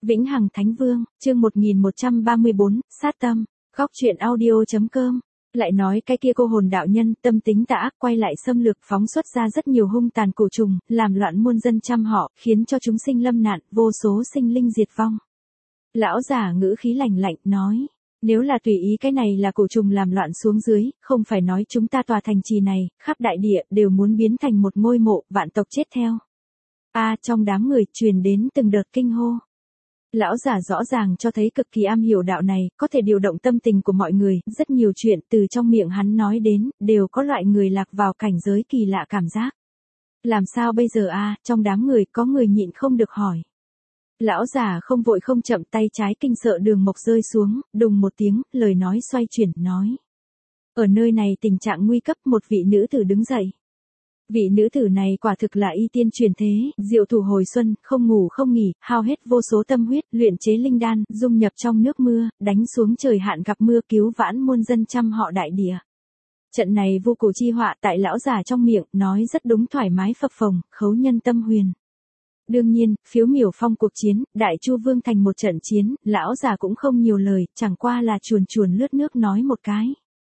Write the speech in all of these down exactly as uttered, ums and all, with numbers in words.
Vĩnh Hằng Thánh Vương, chương một nghìn một trăm ba mươi bốn, sát tâm, góc truyện audio chấm com. Lại nói cái kia cô hồn đạo nhân tâm tính tà ác quay lại xâm lược phóng xuất ra rất nhiều hung tàn cổ trùng, làm loạn muôn dân trăm họ, khiến cho chúng sinh lâm nạn, vô số sinh linh diệt vong. Lão giả ngữ khí lạnh lạnh nói, nếu là tùy ý cái này là cổ trùng làm loạn xuống dưới, không phải nói chúng ta tòa thành trì này, khắp đại địa đều muốn biến thành một ngôi mộ, vạn tộc chết theo. A, trong đám người truyền đến từng đợt kinh hô. Lão giả rõ ràng cho thấy cực kỳ am hiểu đạo này, có thể điều động tâm tình của mọi người, rất nhiều chuyện từ trong miệng hắn nói đến, đều có loại người lạc vào cảnh giới kỳ lạ cảm giác. Làm sao bây giờ a? Trong đám người có người nhịn không được hỏi. Lão giả không vội không chậm, tay trái kinh sợ đường mộc rơi xuống, đùng một tiếng, lời nói xoay chuyển, nói. Ở nơi này tình trạng nguy cấp, một vị nữ tử đứng dậy. Vị nữ tử này quả thực là y tiên truyền thế, diệu thủ hồi xuân, không ngủ không nghỉ, hao hết vô số tâm huyết, luyện chế linh đan, dung nhập trong nước mưa, đánh xuống trời hạn gặp mưa, cứu vãn muôn dân trăm họ đại địa. Trận này vô cổ chi họa tại lão già trong miệng, nói rất đúng, thoải mái phập phồng, khấu nhân tâm huyền. Đương nhiên, phiếu miểu phong cuộc chiến, Đại Chu Vương thành một trận chiến, lão già cũng không nhiều lời, chẳng qua là chuồn chuồn lướt nước nói một cái.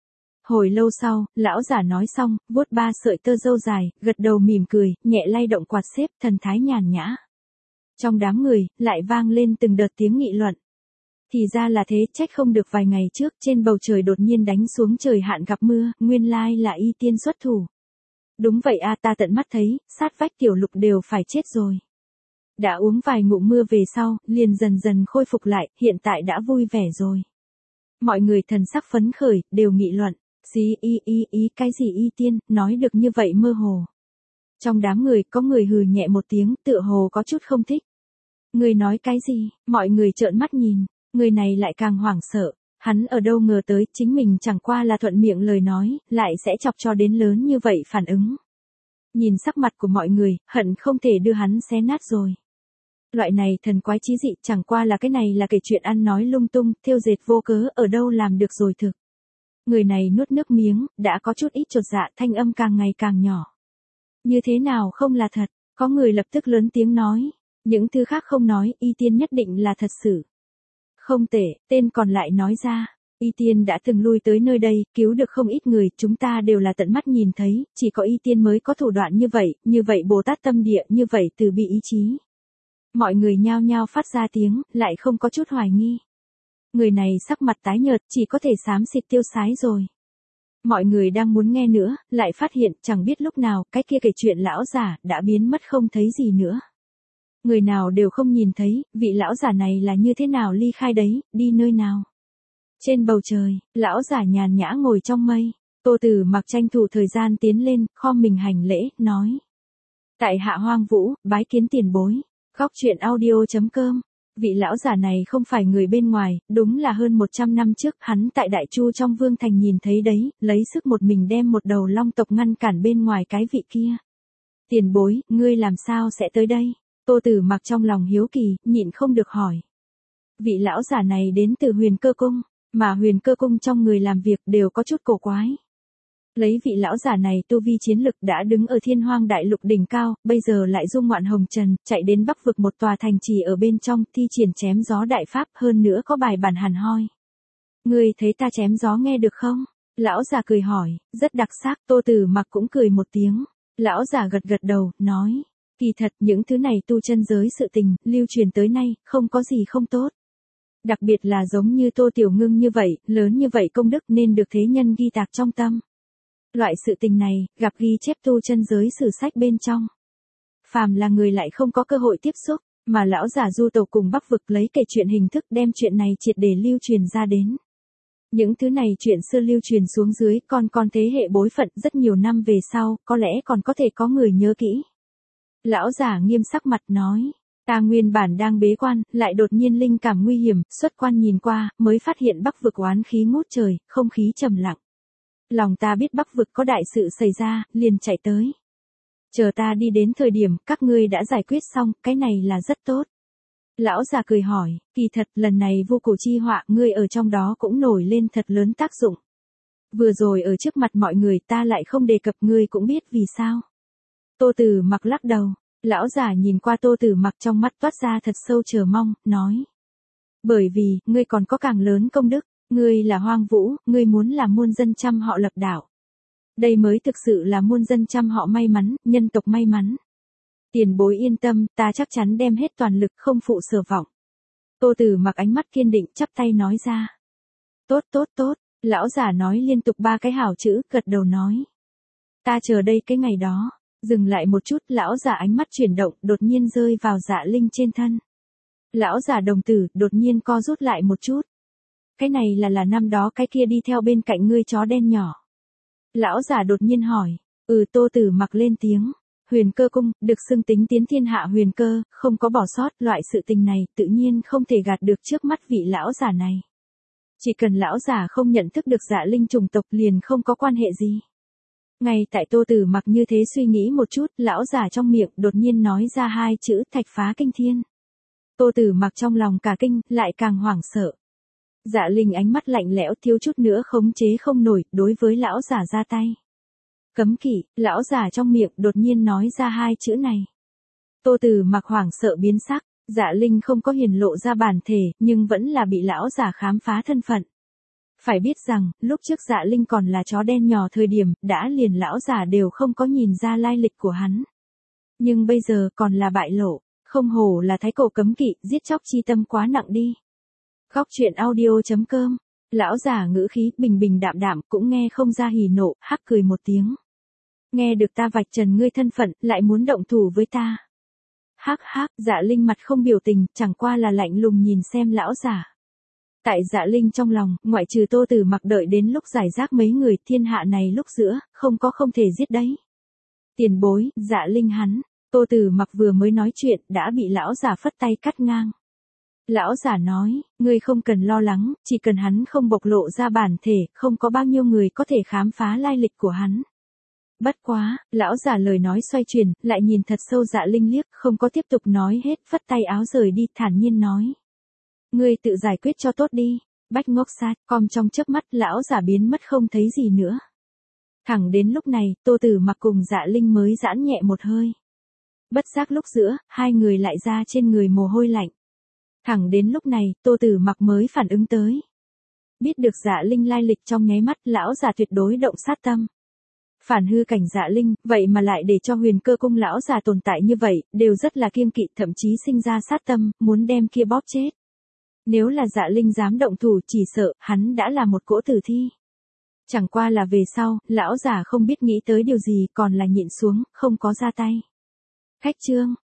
Hồi lâu sau, lão giả nói xong, vuốt ba sợi tơ râu dài, gật đầu mỉm cười, nhẹ lay động quạt xếp, thần thái nhàn nhã. Trong đám người, lại vang lên từng đợt tiếng nghị luận. Thì ra là thế, trách không được vài ngày trước, trên bầu trời đột nhiên đánh xuống trời hạn gặp mưa, nguyên lai là y tiên xuất thủ. Đúng vậy a, ta tận mắt thấy, sát vách tiểu lục đều phải chết rồi. Đã uống vài ngụm mưa về sau, liền dần dần khôi phục lại, hiện tại đã vui vẻ rồi. Mọi người thần sắc phấn khởi, đều nghị luận. Gì y y y cái gì y tiên, nói được như vậy mơ hồ. Trong đám người có người hừ nhẹ một tiếng, tựa hồ có chút không thích. Người nói cái gì, mọi người trợn mắt nhìn, người này lại càng hoảng sợ, hắn ở đâu ngờ tới chính mình chẳng qua là thuận miệng lời nói, lại sẽ chọc cho đến lớn như vậy phản ứng. Nhìn sắc mặt của mọi người, hận không thể đưa hắn xé nát rồi. Loại này thần quái chí dị chẳng qua là cái này là kể chuyện ăn nói lung tung, thêu dệt vô cớ, ở đâu làm được rồi thực. Người này nuốt nước miếng, đã có chút ít chột dạ, thanh âm càng ngày càng nhỏ. Như thế nào không là thật, có người lập tức lớn tiếng nói, những thứ khác không nói, y tiên nhất định là thật sự. Không tệ, tên còn lại nói ra, y tiên đã từng lui tới nơi đây, cứu được không ít người, chúng ta đều là tận mắt nhìn thấy, chỉ có y tiên mới có thủ đoạn như vậy, như vậy Bồ Tát tâm địa, như vậy từ bi ý chí. Mọi người nhao nhao phát ra tiếng, lại không có chút hoài nghi. Người này sắc mặt tái nhợt, chỉ có thể xám xịt tiêu sái rồi. Mọi người đang muốn nghe nữa, lại phát hiện chẳng biết lúc nào, cái kia kể chuyện lão giả đã biến mất không thấy gì nữa. Người nào đều không nhìn thấy, vị lão giả này là như thế nào ly khai đấy, đi nơi nào. Trên bầu trời, lão giả nhàn nhã ngồi trong mây, Tô Tử Mặc tranh thủ thời gian tiến lên, khom mình hành lễ, nói. Tại hạ Hoang Vũ, bái kiến tiền bối, góc truyện audio chấm com. Vị lão giả này không phải người bên ngoài, đúng là hơn một trăm năm trước, hắn tại Đại Chu trong Vương thành nhìn thấy đấy, lấy sức một mình đem một đầu long tộc ngăn cản bên ngoài cái vị kia. Tiền bối, ngươi làm sao sẽ tới đây? Tô Tử Mặc trong lòng hiếu kỳ, nhịn không được hỏi. Vị lão giả này đến từ Huyền Cơ Cung, mà Huyền Cơ Cung trong người làm việc đều có chút cổ quái. Lấy vị lão giả này tu vi chiến lực đã đứng ở Thiên Hoang Đại Lục đỉnh cao, bây giờ lại dung ngoạn hồng trần, chạy đến Bắc vực một tòa thành trì ở bên trong, thi triển chém gió đại pháp, hơn nữa có bài bản hàn hoi. Ngươi thấy ta chém gió nghe được không? Lão già cười hỏi, rất đặc sắc. Tô Tử Mặc cũng cười một tiếng. Lão già gật gật đầu, nói, kỳ thật những thứ này tu chân giới sự tình, lưu truyền tới nay, không có gì không tốt. Đặc biệt là giống như Tô Tiểu Ngưng như vậy, lớn như vậy công đức nên được thế nhân ghi tạc trong tâm. Loại sự tình này, gặp ghi chép tu chân giới sử sách bên trong. Phàm là người lại không có cơ hội tiếp xúc, mà lão giả du tộc cùng Bắc vực lấy kể chuyện hình thức đem chuyện này triệt để lưu truyền ra đến. Những thứ này chuyện xưa lưu truyền xuống dưới, còn còn thế hệ bối phận rất nhiều năm về sau, có lẽ còn có thể có người nhớ kỹ. Lão giả nghiêm sắc mặt nói, ta nguyên bản đang bế quan, lại đột nhiên linh cảm nguy hiểm, xuất quan nhìn qua, mới phát hiện Bắc vực oán khí ngút trời, không khí trầm lặng. Lòng ta biết Bắc vực có đại sự xảy ra, liền chạy tới. Chờ ta đi đến thời điểm các ngươi đã giải quyết xong, cái này là rất tốt. Lão già cười hỏi, kỳ thật lần này vô cổ chi họa, ngươi ở trong đó cũng nổi lên thật lớn tác dụng. Vừa rồi ở trước mặt mọi người ta lại không đề cập, ngươi cũng biết vì sao. Tô Tử Mặc lắc đầu, Lão giả nhìn qua Tô Tử Mặc trong mắt toát ra thật sâu chờ mong, nói. Bởi vì, ngươi còn có càng lớn công đức, ngươi là Hoang Vũ, ngươi muốn là muôn dân trăm họ lập đạo. Đây mới thực sự là muôn dân trăm họ may mắn, nhân tộc may mắn. Tiền bối yên tâm, ta chắc chắn đem hết toàn lực không phụ sở vọng. Tô Tử Mặc ánh mắt kiên định chắp tay nói ra. Tốt tốt tốt, lão giả nói liên tục ba cái hảo chữ, gật đầu nói. Ta chờ đây cái ngày đó, dừng lại một chút, lão giả ánh mắt chuyển động, đột nhiên rơi vào Dạ Linh trên thân. Lão giả đồng tử, đột nhiên co rút lại một chút. Cái này là là năm đó cái kia đi theo bên cạnh ngươi chó đen nhỏ. Lão giả đột nhiên hỏi, ừ Tô Tử Mặc lên tiếng. Huyền Cơ Cung, được xưng tính tiến thiên hạ huyền cơ, không có bỏ sót, loại sự tình này, tự nhiên không thể gạt được trước mắt vị lão giả này. Chỉ cần lão giả không nhận thức được Dạ Linh chủng tộc liền không có quan hệ gì. Ngay tại Tô Tử Mặc như thế suy nghĩ một chút, lão giả trong miệng đột nhiên nói ra hai chữ thạch phá kinh thiên. Tô Tử Mặc trong lòng cả kinh, lại càng hoảng sợ. Dạ Linh ánh mắt lạnh lẽo thiếu chút nữa khống chế không nổi, đối với lão giả ra tay. Cấm kỵ, lão giả trong miệng đột nhiên nói ra hai chữ này. Tô Tử Mặc hoảng sợ biến sắc, Dạ Linh không có hiển lộ ra bản thể, nhưng vẫn là bị lão giả khám phá thân phận. Phải biết rằng, lúc trước Dạ Linh còn là chó đen nhỏ thời điểm, đã liền lão giả đều không có nhìn ra lai lịch của hắn. Nhưng bây giờ còn là bại lộ, không hổ là thái cổ cấm kỵ, giết chóc chi tâm quá nặng đi. Góc truyện audio chấm com, lão giả ngữ khí bình bình đạm đạm, cũng nghe không ra hỉ nộ, hắc cười một tiếng. Nghe được ta vạch trần ngươi thân phận, lại muốn động thủ với ta. Hắc hắc, Dạ Linh mặt không biểu tình, chẳng qua là lạnh lùng nhìn xem lão giả. Tại Dạ Linh trong lòng, ngoại trừ Tô Tử Mặc đợi đến lúc giải rác mấy người, thiên hạ này lúc giữa, không có không thể giết đấy. Tiền bối, Dạ Linh hắn, Tô Tử Mặc vừa mới nói chuyện, đã bị lão giả phất tay cắt ngang. Lão giả nói, ngươi không cần lo lắng, chỉ cần hắn không bộc lộ ra bản thể, không có bao nhiêu người có thể khám phá lai lịch của hắn. Bất quá, lão giả lời nói xoay chuyển, lại nhìn thật sâu Dạ Linh liếc, không có tiếp tục nói hết, phất tay áo rời đi, thản nhiên nói. Ngươi tự giải quyết cho tốt đi. Bách ngốc sát, com trong chớp mắt, lão giả biến mất không thấy gì nữa. Thẳng đến lúc này, Tô Tử Mặc cùng Dạ Linh mới giãn nhẹ một hơi. Bất giác lúc giữa, hai người lại ra trên người mồ hôi lạnh. Thẳng đến lúc này, Tô Tử Mặc mới phản ứng tới. Biết được Dạ Linh lai lịch trong nháy mắt, lão giả tuyệt đối động sát tâm. Phản hư cảnh Dạ Linh, vậy mà lại để cho Huyền Cơ Cung lão già tồn tại như vậy, đều rất là kiêng kỵ, thậm chí sinh ra sát tâm, muốn đem kia bóp chết. Nếu là Dạ Linh dám động thủ, chỉ sợ, hắn đã là một cỗ tử thi. Chẳng qua là về sau, lão già không biết nghĩ tới điều gì, còn là nhịn xuống, không có ra tay. Khách chương,